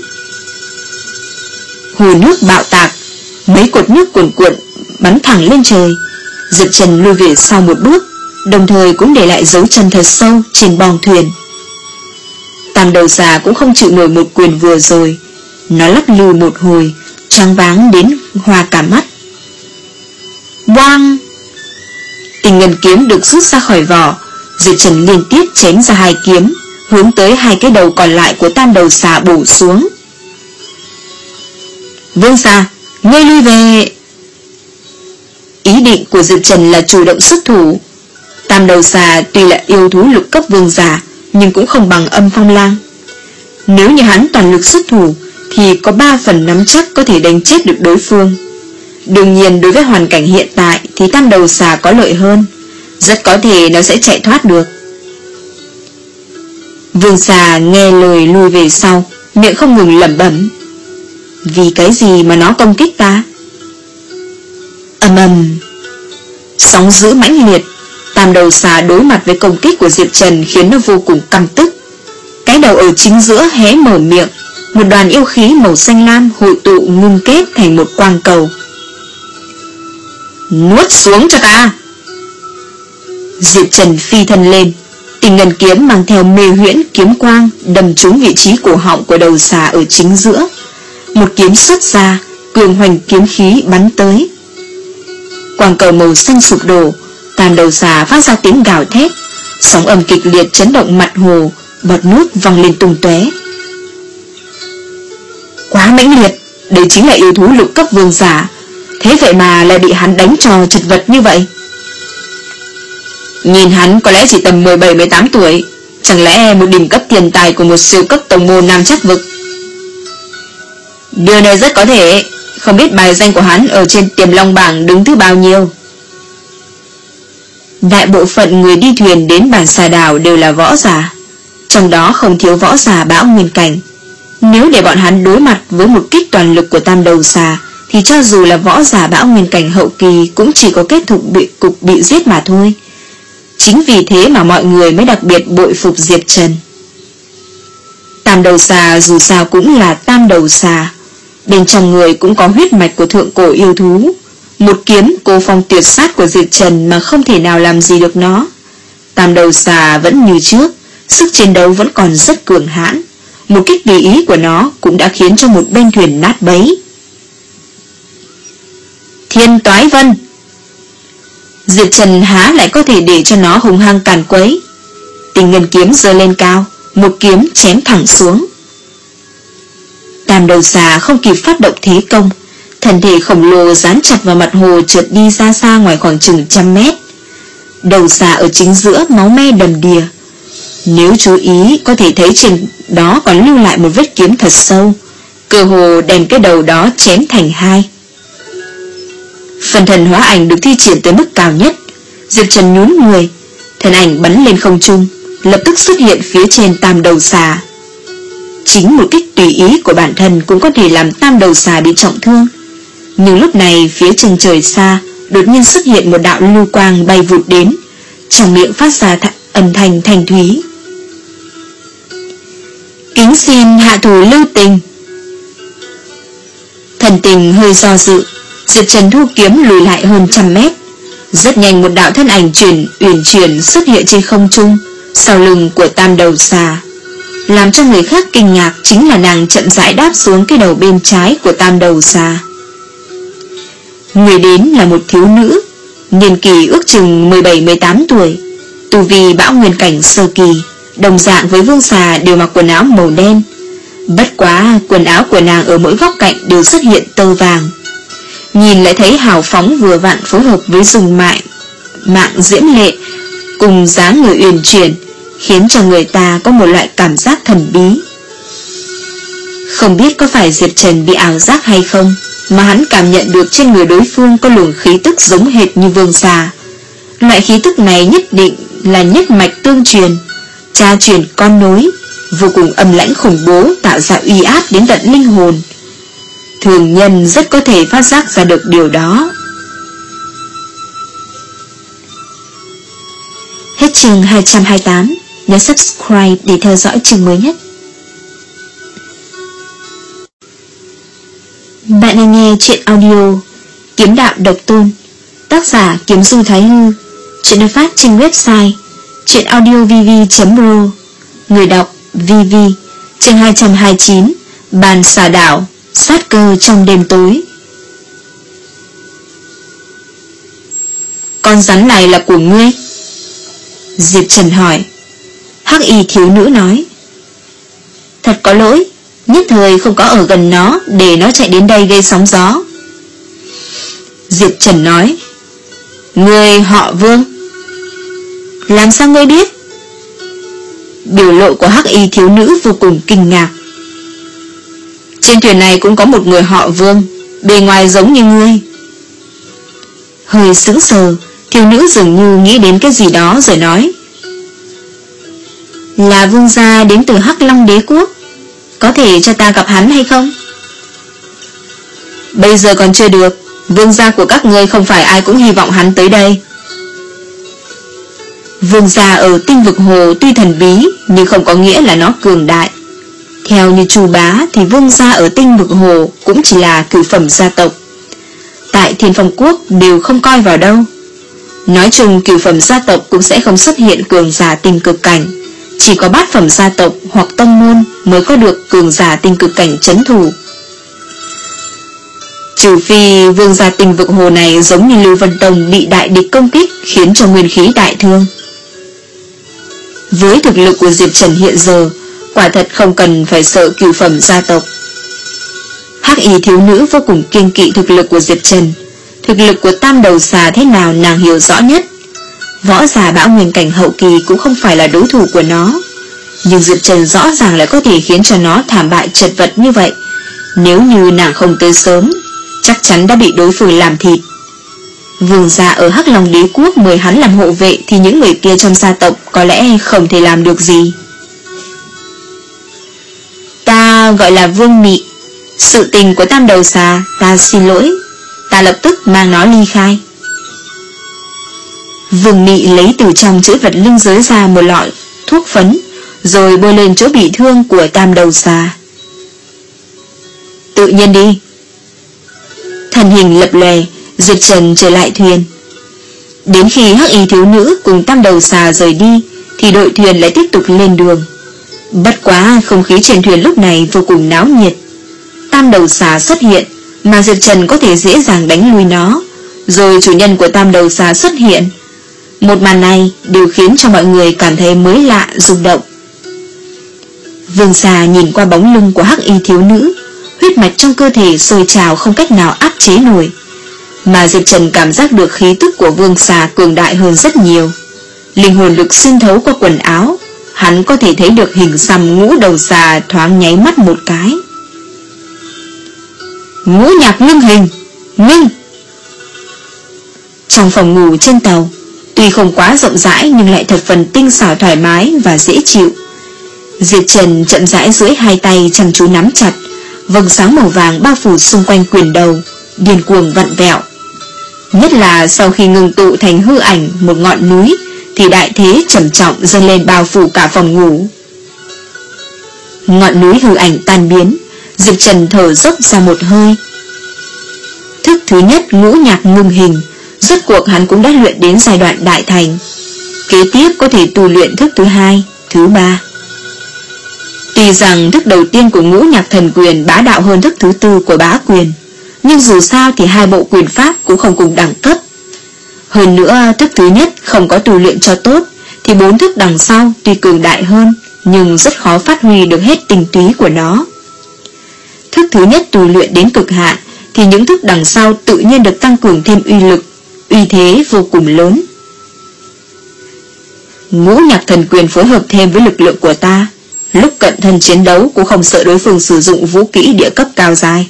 Hồ nước bạo tạc, mấy cột nước cuồn cuộn bắn thẳng lên trời. Diệp Trần lùi về sau một bước, đồng thời cũng để lại dấu chân thật sâu trên bong thuyền. Tam Đầu Xà cũng không chịu nổi một quyền vừa rồi, nó lắc lư một hồi, choáng váng đến hoa cả mắt. Boang! Tình ngân kiếm được rút ra khỏi vỏ, Diệp Trần liên tiếp chém ra hai kiếm, hướng tới hai cái đầu còn lại của Tam Đầu Xà bổ xuống. Vương Xà, ngươi lui về! Ý định của Diệp Trần là chủ động xuất thủ. Tam Đầu Xà tuy là yêu thú lục cấp vương giả, nhưng cũng không bằng Âm Phong Lang. Nếu như hắn toàn lực xuất thủ thì có ba phần nắm chắc có thể đánh chết được đối phương. Đương nhiên đối với hoàn cảnh hiện tại thì Tam Đầu Xà có lợi hơn, rất có thể nó sẽ chạy thoát được. Vương Xà nghe lời lui về sau, miệng không ngừng lẩm bẩm: Vì cái gì mà nó công kích ta? Ầm ầm, sóng dữ mãnh liệt. Tam Đầu Xà đối mặt với công kích của Diệp Trần khiến nó vô cùng căm tức. Cái đầu ở chính giữa hé mở miệng, một đoàn yêu khí màu xanh lam hội tụ ngưng kết thành một quang cầu. Nuốt xuống cho ta! Diệp Trần phi thân lên, Tình ngân kiếm mang theo mê huyễn kiếm quang đâm trúng vị trí cổ họng của đầu xà ở chính giữa. Một kiếm xuất ra, cường hoành kiếm khí bắn tới. Quang cầu màu xanh sụp đổ, tàn đầu xà phát ra tiếng gào thét, sóng âm kịch liệt chấn động mặt hồ, bọt nước văng lên tung tóe. Quá mãnh liệt, đây chính là yêu thú lục cấp vương giả, thế vậy mà lại bị hắn đánh trò chật vật như vậy. Nhìn hắn có lẽ chỉ tầm mười bảy mười tám tuổi, chẳng lẽ một đỉnh cấp tiền tài của một siêu cấp tổng môn nam chắc vực? Điều này rất có thể, không biết bài danh của hắn ở trên Tiềm Long bảng đứng thứ bao nhiêu. Đại bộ phận người đi thuyền đến bản xà đảo đều là võ giả, trong đó không thiếu võ giả bão nguyên cảnh. Nếu để bọn hắn đối mặt với một kích toàn lực của tam đầu xà, thì cho dù là võ giả bão nguyên cảnh hậu kỳ cũng chỉ có kết thúc bị cục bị giết mà thôi. Chính vì thế mà mọi người mới đặc biệt bội phục Diệp Trần. Tam đầu xà dù sao cũng là tam đầu xà, bên trong người cũng có huyết mạch của thượng cổ yêu thú. Một kiếm cô phong tuyệt sát của Diệp Trần mà không thể nào làm gì được nó. Tam đầu xà vẫn như trước, sức chiến đấu vẫn còn rất cường hãn. Một kích tùy ý của nó cũng đã khiến cho một bên thuyền nát bấy. Thiên Toái Vân. Diệp Trần há lại có thể để cho nó hung hăng càn quấy. Tình ngân kiếm giơ lên cao, một kiếm chém thẳng xuống. Tam đầu xà không kịp phát động thế công, thân thể khổng lồ dán chặt vào mặt hồ trượt đi xa xa ngoài khoảng chừng trăm mét. Đầu xà ở chính giữa máu me đầm đìa. Nếu chú ý có thể thấy trên đó còn lưu lại một vết kiếm thật sâu, cơ hồ đem cái đầu đó chém thành hai. Phần thần hóa ảnh được thi triển tới mức cao nhất. Diệp Trần nhún người, thân ảnh bắn lên không trung, lập tức xuất hiện phía trên tam đầu xà. Chính một kích tùy ý của bản thân cũng có thể làm tam đầu xà bị trọng thương. Nhưng lúc này phía chân trời xa đột nhiên xuất hiện một đạo lưu quang bay vụt đến, trong miệng phát ra âm thanh thanh thúy. Kính xin hạ thủ lưu tình. Thần tình hơi do dự, Diệp Trần thu kiếm lùi lại hơn trăm mét. Rất nhanh một đạo thân ảnh chuyển uyển chuyển xuất hiện trên không trung, sau lưng của tam đầu xà. Làm cho người khác kinh ngạc chính là nàng chậm rãi đáp xuống cái đầu bên trái của tam đầu xà. Người đến là một thiếu nữ, niên kỳ ước chừng mười bảy mười tám tuổi, tu vi bão nguyên cảnh sơ kỳ, đồng dạng với vương xà đều mặc quần áo màu đen. Bất quá quần áo của nàng ở mỗi góc cạnh đều xuất hiện tơ vàng. Nhìn lại thấy hào phóng vừa vặn phối hợp với dùng mại mạng diễm lệ cùng dáng người uyển chuyển, khiến cho người ta có một loại cảm giác thần bí. Không biết có phải Diệp Trần bị ảo giác hay không, mà hắn cảm nhận được trên người đối phương có luồng khí tức giống hệt như vương xà. Loại khí tức này nhất định là nhất mạch tương truyền, cha truyền con nối, vô cùng âm lãnh khủng bố, tạo ra uy áp đến tận linh hồn. Thường nhân rất có thể phát giác ra được điều đó. Hết chương hai trăm hai mươi tám, nhớ subscribe để theo dõi chương mới nhất. Bạn đang nghe truyện audio Kiếm Đạo Độc Tôn, tác giả Kiếm Du Thái Hư, truyện được phát trên website truyệnaudiovv chấm pro, người đọc vê vê. Chương hai trăm hai mươi chín, Bàn Xà Đảo, sát cơ trong đêm tối. Con rắn này là của ngươi? Diệp Trần hỏi. Hắc y thiếu nữ nói. Thật có lỗi, nhất thời không có ở gần nó, để nó chạy đến đây gây sóng gió. Diệp Trần nói. Ngươi họ Vương? Làm sao ngươi biết? Biểu lộ của hắc y thiếu nữ vô cùng kinh ngạc. Trên thuyền này cũng có một người họ Vương, bề ngoài giống như ngươi. Hơi sững sờ, thiếu nữ dường như nghĩ đến cái gì đó rồi nói. Là vương gia đến từ Hắc Long Đế Quốc, có thể cho ta gặp hắn hay không? Bây giờ còn chưa được, vương gia của các ngươi không phải ai cũng hy vọng hắn tới đây. Vương gia ở Tinh Vực Hồ tuy thần bí, nhưng không có nghĩa là nó cường đại. Theo như Chu Bá thì vương gia ở Tinh Vực Hồ cũng chỉ là cửu phẩm gia tộc, tại Thiên Phong Quốc đều không coi vào đâu. Nói chung cửu phẩm gia tộc cũng sẽ không xuất hiện cường giả tinh cực cảnh, chỉ có bát phẩm gia tộc hoặc tông môn mới có được cường giả tinh cực cảnh trấn thủ. Trừ phi vương gia Tinh Vực Hồ này giống như Lưu Vân Tông bị đại địch công kích khiến cho nguyên khí đại thương. Với thực lực của Diệp Trần hiện giờ, quả thật không cần phải sợ cửu phẩm gia tộc. Hắc y thiếu nữ vô cùng kiêng kỵ thực lực của Diệp Trần. Thực lực của tam đầu xà thế nào nàng hiểu rõ nhất. Võ giả bão nguyên cảnh hậu kỳ cũng không phải là đối thủ của nó, nhưng Diệp Trần rõ ràng lại có thể khiến cho nó thảm bại chật vật như vậy. Nếu như nàng không tới sớm, chắc chắn đã bị đối phương làm thịt. Vương gia ở Hắc Long Đế Quốc mời hắn làm hộ vệ thì những người kia trong gia tộc có lẽ không thể làm được gì. Ta gọi là Vương Mị. Sự tình của Tam Đầu Xà, ta xin lỗi. Ta lập tức mang nó ly khai. Vương Mị lấy từ trong chữ vật linh giới ra một lọ thuốc phấn, rồi bôi lên chỗ bị thương của Tam Đầu Xà. Tự nhiên đi. Thân hình lập lòe, Diệp Trần trở lại thuyền. Đến khi Hắc Y thiếu nữ cùng Tam Đầu Xà rời đi thì đội thuyền lại tiếp tục lên đường. Bất quá không khí trên thuyền lúc này vô cùng náo nhiệt. Tam Đầu Xà xuất hiện mà Diệp Trần có thể dễ dàng đánh lui nó, rồi chủ nhân của Tam Đầu Xà xuất hiện. Một màn này đều khiến cho mọi người cảm thấy mới lạ, rung động. Vương Xà nhìn qua bóng lưng của Hắc Y thiếu nữ, huyết mạch trong cơ thể sôi trào không cách nào áp chế nổi. Mà Diệp Trần cảm giác được khí tức của Vương Xà cường đại hơn rất nhiều. Linh hồn được xuyên thấu qua quần áo, hắn có thể thấy được hình xăm ngũ đầu xà thoáng nháy mắt một cái. Ngũ nhạc ngưng hình, ngưng. Trong phòng ngủ trên tàu, tuy không quá rộng rãi nhưng lại thập phần tinh xảo thoải mái và dễ chịu. Diệp Trần chậm rãi duỗi hai tay chăm chú nắm chặt, vầng sáng màu vàng bao phủ xung quanh quyền đầu, điên cuồng vặn vẹo. Nhất là sau khi ngưng tụ thành hư ảnh một ngọn núi thì đại thế trầm trọng dâng lên bao phủ cả phòng ngủ. Ngọn núi hư ảnh tan biến, Diệp Trần thở dốc ra một hơi. Thức thứ nhất ngũ nhạc ngưng hình, rốt cuộc hắn cũng đã luyện đến giai đoạn đại thành. Kế tiếp có thể tu luyện thức thứ hai, thứ ba. Tuy rằng thức đầu tiên của ngũ nhạc thần quyền bá đạo hơn thức thứ tư của bá quyền, nhưng dù sao thì hai bộ quyền pháp cũng không cùng đẳng cấp. Hơn nữa thức thứ nhất không có tu luyện cho tốt thì bốn thức đằng sau tuy cường đại hơn nhưng rất khó phát huy được hết tinh túy của nó. Thức thứ nhất tu luyện đến cực hạn thì những thức đằng sau tự nhiên được tăng cường thêm uy lực, uy thế vô cùng lớn. Ngũ nhạc thần quyền phối hợp thêm với lực lượng của ta, lúc cận thân chiến đấu cũng không sợ đối phương sử dụng vũ kỹ địa cấp cao dài.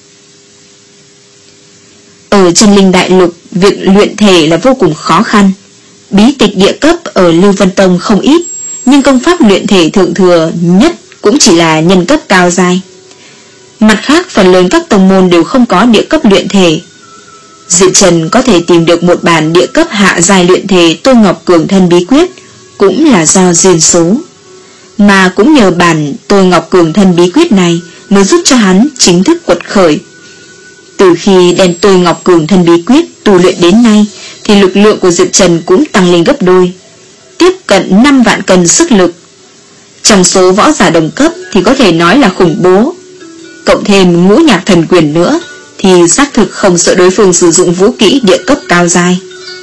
Ở Chân Linh Đại Lục, việc luyện thể là vô cùng khó khăn. Bí tịch địa cấp ở Lưu Vân Tông không ít, nhưng công pháp luyện thể thượng thừa nhất cũng chỉ là nhân cấp cao dài. Mặt khác, phần lớn các tông môn đều không có địa cấp luyện thể. Diệp Trần có thể tìm được một bản địa cấp hạ giai luyện thể Tôi Ngọc Cường Thân Bí Quyết cũng là do duyên số. Mà cũng nhờ bản Tôi Ngọc Cường Thân Bí Quyết này mới giúp cho hắn chính thức quật khởi. Từ khi đem Tôi Ngọc Cường Thân Bí Quyết tu luyện đến nay thì lực lượng của Diệp Trần cũng tăng lên gấp đôi, tiếp cận năm vạn cân sức lực. Trong số võ giả đồng cấp thì có thể nói là khủng bố. Cộng thêm ngũ nhạc thần quyền nữa thì xác thực không sợ đối phương sử dụng vũ kỹ địa cấp cao dài.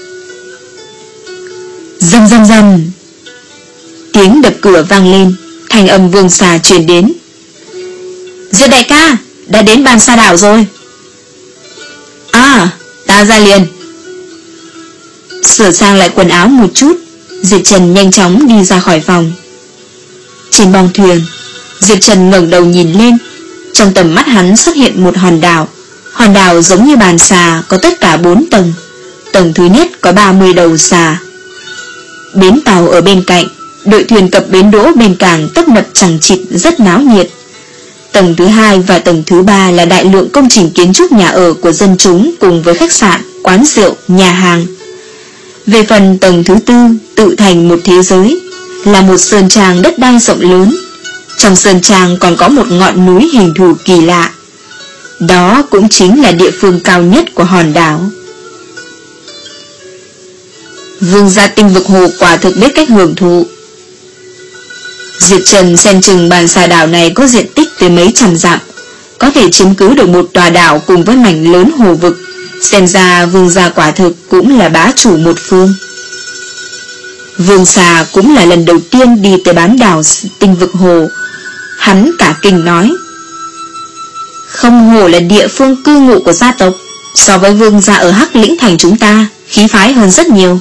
Rầm rầm rầm, tiếng đập cửa vang lên, thanh âm Vương Xà truyền đến. Diệp đại ca, đã đến Bàn Sa Đảo rồi. À, ta ra liền. Sửa sang lại quần áo một chút, Diệp Trần nhanh chóng đi ra khỏi phòng. Trên bong thuyền, Diệp Trần ngẩng đầu nhìn lên. Trong tầm mắt hắn xuất hiện một hòn đảo. Hòn đảo giống như bàn xà, có tất cả bốn tầng. Tầng thứ nhất có ba mươi đầu xà. Bến tàu ở bên cạnh, đội thuyền cập bến đỗ bên cảng tấp nập chằng chịt, rất náo nhiệt. Tầng thứ hai và tầng thứ ba là đại lượng công trình kiến trúc nhà ở của dân chúng cùng với khách sạn, quán rượu, nhà hàng. Về phần tầng thứ tư, tự thành một thế giới, là một sơn trang đất đai rộng lớn. Trong sơn trang còn có một ngọn núi hình thù kỳ lạ. Đó cũng chính là địa phương cao nhất của hòn đảo. Vương gia Tinh Vực Hồ quả thực biết cách hưởng thụ. Diệp Trần xem chừng Bàn Sa Đảo này có diện tích tới mấy trăm dặm, có thể chiếm cứ được một tòa đảo cùng với mảnh lớn hồ vực. Xem ra Vương gia quả thực cũng là bá chủ một phương. Vương Xà cũng là lần đầu tiên đi tới bán đảo Tinh Vực Hồ. Hắn cả kinh nói: không hổ là địa phương cư ngụ của gia tộc, so với vương gia ở Hắc Lĩnh Thành chúng ta khí phái hơn rất nhiều.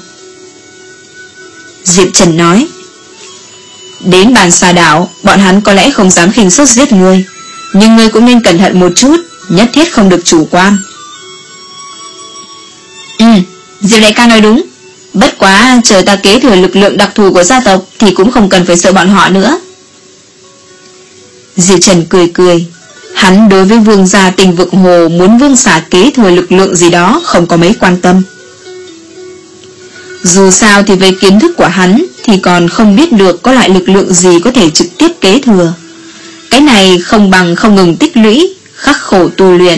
Diệp Trần nói: đến Bàn Sa Đảo, bọn hắn có lẽ không dám khinh suất giết ngươi, nhưng ngươi cũng nên cẩn thận một chút, nhất thiết không được chủ quan. Ừ, Diệp đại ca nói đúng. Bất quá chờ ta kế thừa lực lượng đặc thù của gia tộc thì cũng không cần phải sợ bọn họ nữa. Diệp Trần cười cười. Hắn đối với vương gia Tình Vực Hồ muốn vương xả kế thừa lực lượng gì đó không có mấy quan tâm. Dù sao thì với kiến thức của hắn thì còn không biết được có loại lực lượng gì có thể trực tiếp kế thừa. Cái này không bằng không ngừng tích lũy, khắc khổ tu luyện.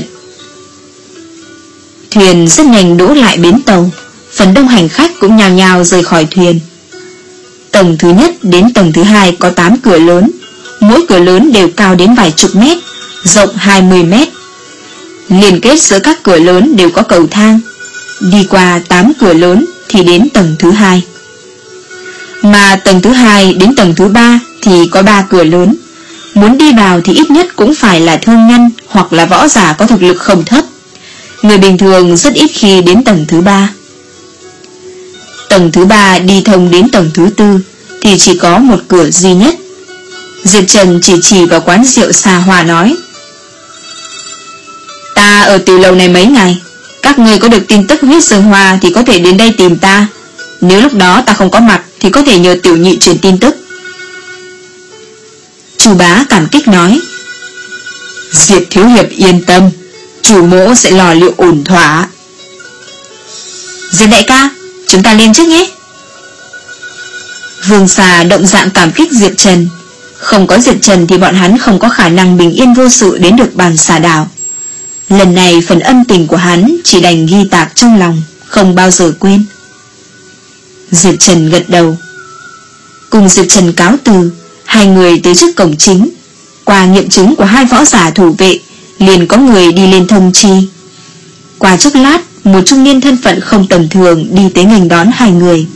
Thuyền rất nhanh đỗ lại bến tàu. Phần đông hành khách cũng nhào nhào rời khỏi thuyền. Tầng thứ nhất đến tầng thứ hai có tám cửa lớn. Mỗi cửa lớn đều cao đến vài chục mét, rộng hai mươi mét. Liên kết giữa các cửa lớn đều có cầu thang. Đi qua tám cửa lớn thì đến tầng thứ hai. Mà tầng thứ hai đến tầng thứ ba thì có ba cửa lớn. Muốn đi vào thì ít nhất cũng phải là thương nhân hoặc là võ giả có thực lực không thấp. Người bình thường rất ít khi đến tầng thứ ba. Tầng thứ ba đi thông đến tầng thứ tư thì chỉ có một cửa duy nhất. Diệp Trần chỉ chỉ vào quán rượu xa hoa nói: Ta ở tiểu lầu này mấy ngày, các ngươi có được tin tức huyết dương hoa thì có thể đến đây tìm ta. Nếu lúc đó ta không có mặt thì có thể nhờ tiểu nhị truyền tin tức. Chu bá cảm kích nói: Diệp thiếu hiệp yên tâm, chủ mỗ sẽ lo liệu ổn thỏa. Diệp đại ca, chúng ta lên trước nhé. Vương xà động dạng cảm kích Diệp Trần. Không có Diệp Trần thì bọn hắn không có khả năng bình yên vô sự đến được bàn xà đảo. Lần này phần ân tình của hắn chỉ đành ghi tạc trong lòng, không bao giờ quên. Diệp Trần gật đầu. Cùng Diệp Trần cáo từ, hai người tới trước cổng chính. Qua nghiệm chứng của hai võ giả thủ vệ, liền có người đi lên thông chi. Qua chốc lát, một trung niên thân phận không tầm thường đi tới nghênh đón hai người.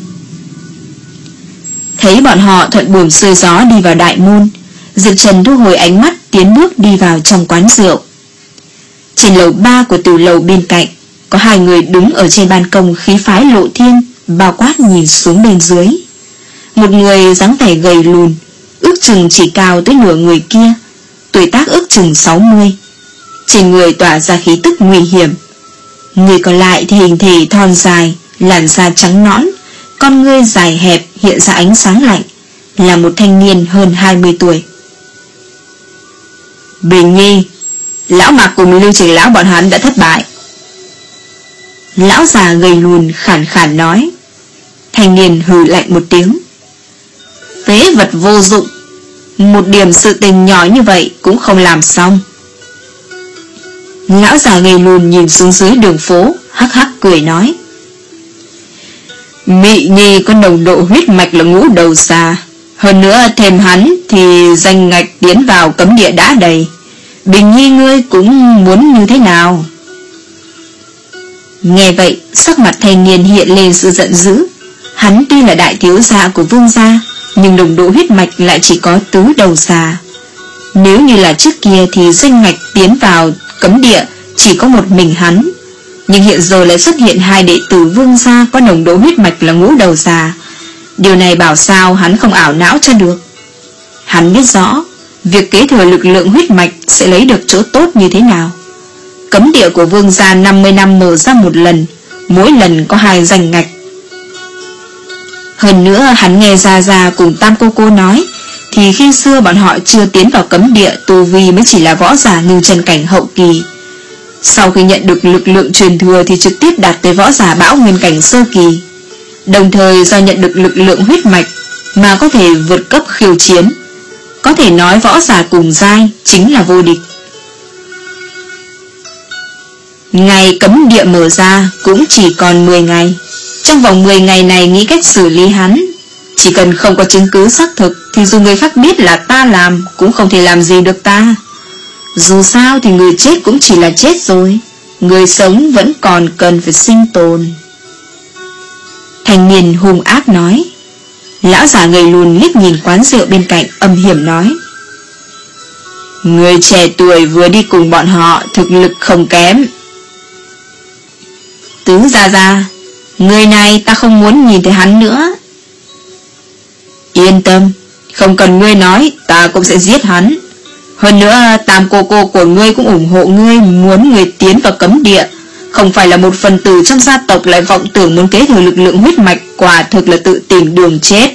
Thấy bọn họ thuận buồm xuôi gió đi vào đại môn, Diệp Trần thu hồi ánh mắt, tiến bước đi vào trong quán rượu. Trên lầu ba của tiểu lầu bên cạnh, có hai người đứng ở trên ban công khí phái lộ thiên, bao quát nhìn xuống bên dưới. Một người dáng vẻ gầy lùn, ước chừng chỉ cao tới nửa người kia, tuổi tác ước chừng sáu mươi. Trên người tỏa ra khí tức nguy hiểm. Người còn lại thì hình thể thon dài, làn da trắng nõn, con ngươi dài hẹp hiện ra ánh sáng lạnh, là một thanh niên hơn hai mươi tuổi. Bình Nhi, lão Mạc cùng Lưu Trình lão bọn hắn đã thất bại. Lão già gầy lùn khàn khàn nói. Thanh niên hừ lạnh một tiếng. Phế vật vô dụng, một điểm sự tình nhỏ như vậy cũng không làm xong. Lão già gầy lùn nhìn xuống dưới đường phố, hắc hắc cười nói. Mị Nhi có nồng độ huyết mạch là ngũ đầu xà, hơn nữa thêm hắn thì danh ngạch tiến vào cấm địa đã đầy. Bình Nhi ngươi cũng muốn như thế nào? Nghe vậy, sắc mặt thanh niên hiện lên sự giận dữ. Hắn tuy là đại thiếu gia của vương gia, nhưng nồng độ huyết mạch lại chỉ có tứ đầu xà. Nếu như là trước kia thì danh ngạch tiến vào cấm địa chỉ có một mình hắn, nhưng hiện giờ lại xuất hiện hai đệ tử vương gia có nồng độ huyết mạch là ngũ đầu xà. Điều này bảo sao hắn không ảo não cho được. Hắn biết rõ việc kế thừa lực lượng huyết mạch sẽ lấy được chỗ tốt như thế nào. Cấm địa của vương gia năm mươi năm mở ra một lần, mỗi lần có hai danh ngạch. Hơn nữa hắn nghe Gia Gia cùng Tam cô cô nói, thì khi xưa bọn họ chưa tiến vào cấm địa, tu vi mới chỉ là võ giả ngưng chân cảnh hậu kỳ. Sau khi nhận được lực lượng truyền thừa thì trực tiếp đạt tới võ giả bão nguyên cảnh sơ kỳ. Đồng thời do nhận được lực lượng huyết mạch mà có thể vượt cấp khiêu chiến. Có thể nói võ giả cùng giai chính là vô địch. Ngày cấm địa mở ra cũng chỉ còn mười ngày. Trong vòng mười ngày này nghĩ cách xử lý hắn. Chỉ cần không có chứng cứ xác thực thì dù người khác biết là ta làm cũng không thể làm gì được ta. Dù sao thì người chết cũng chỉ là chết rồi, người sống vẫn còn cần phải sinh tồn. Thanh niên hung ác nói. Lão già gầy lùn liếc nhìn quán rượu bên cạnh, âm hiểm nói. Người trẻ tuổi vừa đi cùng bọn họ thực lực không kém. Tứ Gia Gia, người này ta không muốn nhìn thấy hắn nữa. Yên tâm, không cần ngươi nói, ta cũng sẽ giết hắn. Hơn nữa Tam cô cô của ngươi cũng ủng hộ ngươi, muốn ngươi tiến vào cấm địa, Không phải là một phần tử trong gia tộc lại vọng tưởng muốn kế thừa lực lượng huyết mạch, quả thực là tự tìm đường chết.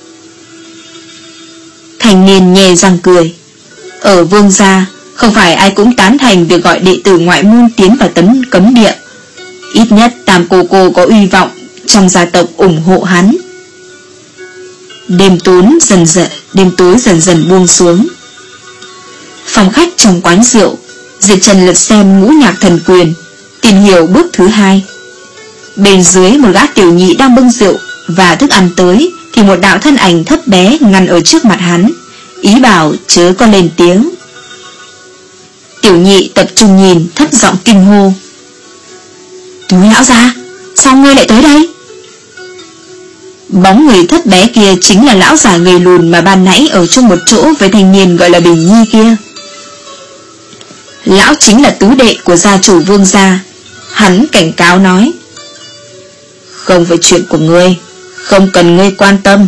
Thanh niên nhè răng cười. Ở Vương gia, không phải ai cũng tán thành việc gọi đệ tử ngoại môn tiến vào tấm cấm địa. Ít nhất Tam cô cô có uy vọng trong gia tộc ủng hộ hắn. Đêm tối dần dần, đêm tối dần dần buông xuống. Phòng khách trong quán rượu, Diệp Trần lật xem Ngũ Nhạc Thần Quyền, tìm hiểu bước thứ hai. Bên dưới một gã tiểu nhị đang bưng rượu và thức ăn tới, thì một đạo thân ảnh thấp bé ngăn ở trước mặt hắn, ý bảo chớ có lên tiếng. Tiểu nhị tập trung nhìn, thấp giọng kinh hô. Tứ lão gia, sao ngươi lại tới đây? Bóng người thấp bé kia chính là lão già gầy lùn mà ban nãy ở chung một chỗ với thanh niên gọi là Bình Nhi kia. Lão chính là tứ đệ của gia chủ Vương gia. Hắn cảnh cáo nói: không phải chuyện của ngươi, không cần ngươi quan tâm.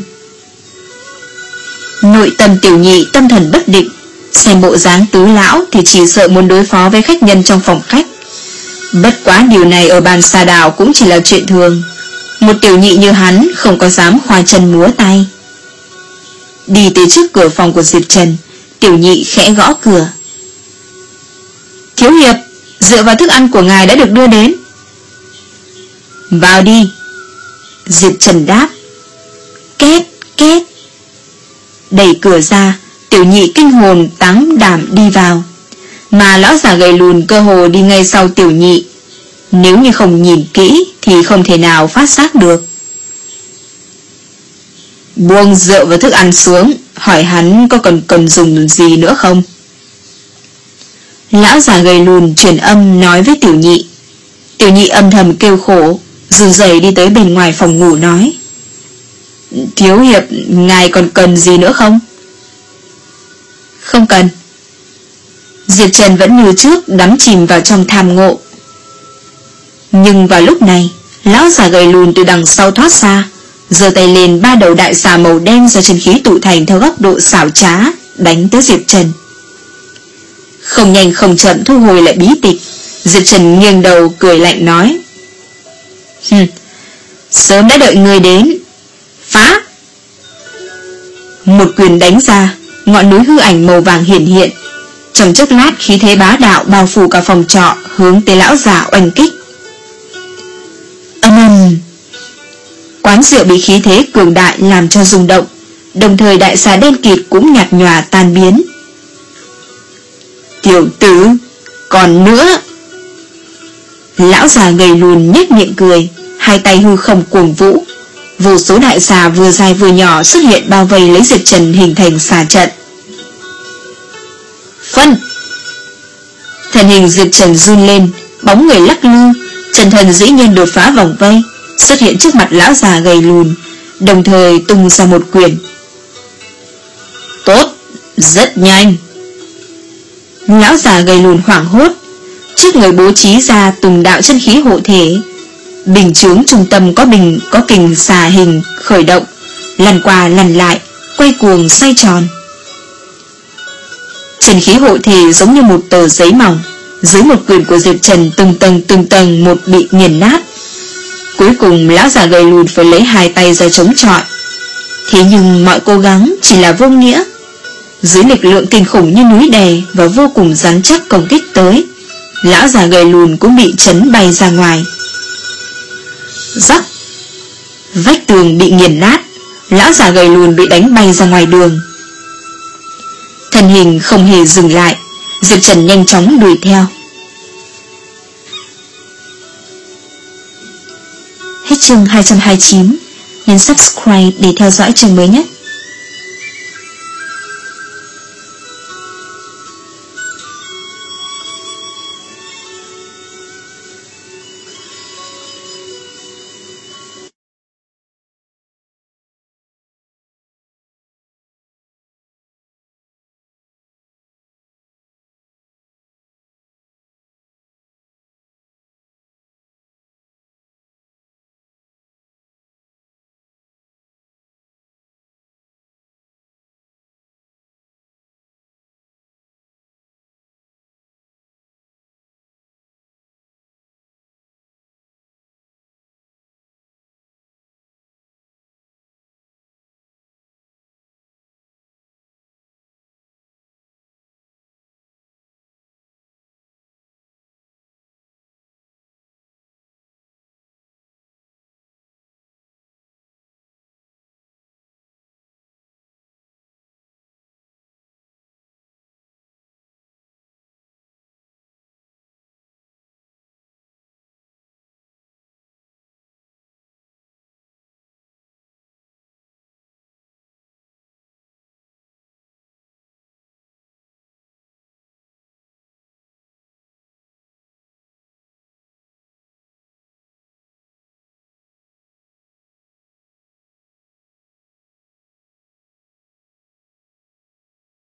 Nội tâm tiểu nhị tâm thần bất định, xem bộ dáng tứ lão thì chỉ sợ muốn đối phó với khách nhân trong phòng khách. Bất quá điều này ở bàn xà đảo cũng chỉ là chuyện thường. Một tiểu nhị như hắn không có dám khoa chân múa tay. Đi tới trước cửa phòng của Diệp Trần, tiểu nhị khẽ gõ cửa. Thiếu hiệp, rượu và thức ăn của ngài đã được đưa đến. Vào đi. Diệp Trần đáp. Két, két. Đẩy cửa ra, tiểu nhị kinh hồn táng đảm đi vào, mà lão già gầy lùn cơ hồ đi ngay sau tiểu nhị. Nếu như không nhìn kỹ thì không thể nào phát giác được. Buông rượu và thức ăn xuống, hỏi hắn có cần cần dùng gì nữa không. Lão già gầy lùn truyền âm nói với tiểu nhị. Tiểu nhị âm thầm kêu khổ, run rẩy đi tới bên ngoài phòng ngủ nói: thiếu hiệp, ngài còn cần gì nữa không? Không cần. Diệp Trần vẫn như trước đắm chìm vào trong tham ngộ. Nhưng vào lúc này, lão già gầy lùn từ đằng sau thoát ra, giơ tay lên, ba đầu đại xà màu đen do chân khí tụ thành theo góc độ xảo trá đánh tới Diệp Trần. Không nhanh không chậm thu hồi lại bí tịch, Diệp Trần nghiêng đầu cười lạnh nói: Hừm, sớm đã đợi người đến. Phá! Một quyền đánh ra, ngọn núi hư ảnh màu vàng hiển hiện. Trong chốc lát khí thế bá đạo bao phủ cả phòng trọ, hướng tới lão già oanh kích. Âm ầm! Quán rượu bị khí thế cường đại làm cho rung động, đồng thời đại xà đen kịt cũng nhạt nhòa tan biến. Tiểu tử, còn nữa! Lão già gầy lùn nhếch miệng cười, hai tay hư không cuồng vũ. Vô số đại xà vừa dài vừa nhỏ xuất hiện bao vây lấy Diệp Trần, hình thành xà trận. Phân! Thân hình Diệp Trần run lên, bóng người lắc lư, chân thần dĩ nhiên đột phá vòng vây, xuất hiện trước mặt lão già gầy lùn, đồng thời tung ra một quyền. Tốt, rất nhanh. Lão già gầy lùn hoảng hốt, trước người bố trí ra từng đạo chân khí hộ thể. Bình chướng trung tâm có bình có kình xà hình khởi động, lăn qua lăn lại, quay cuồng xoay tròn. Chân khí hộ thể giống như một tờ giấy mỏng, dưới một quyền của Diệp Trần từng tầng từng tầng một bị nghiền nát. Cuối cùng lão già gầy lùn phải lấy hai tay ra chống chọi. Thế nhưng mọi cố gắng chỉ là vô nghĩa. Dưới lực lượng kinh khủng như núi đè và vô cùng rắn chắc công kích tới, lão già gầy lùn cũng bị chấn bay ra ngoài. Rắc! Vách tường bị nghiền nát, lão già gầy lùn bị đánh bay ra ngoài đường. Thân hình không hề dừng lại, Diệp Trần nhanh chóng đuổi theo. Hết chương hai trăm hai mươi chín, nhấn subscribe để theo dõi chương mới nhất.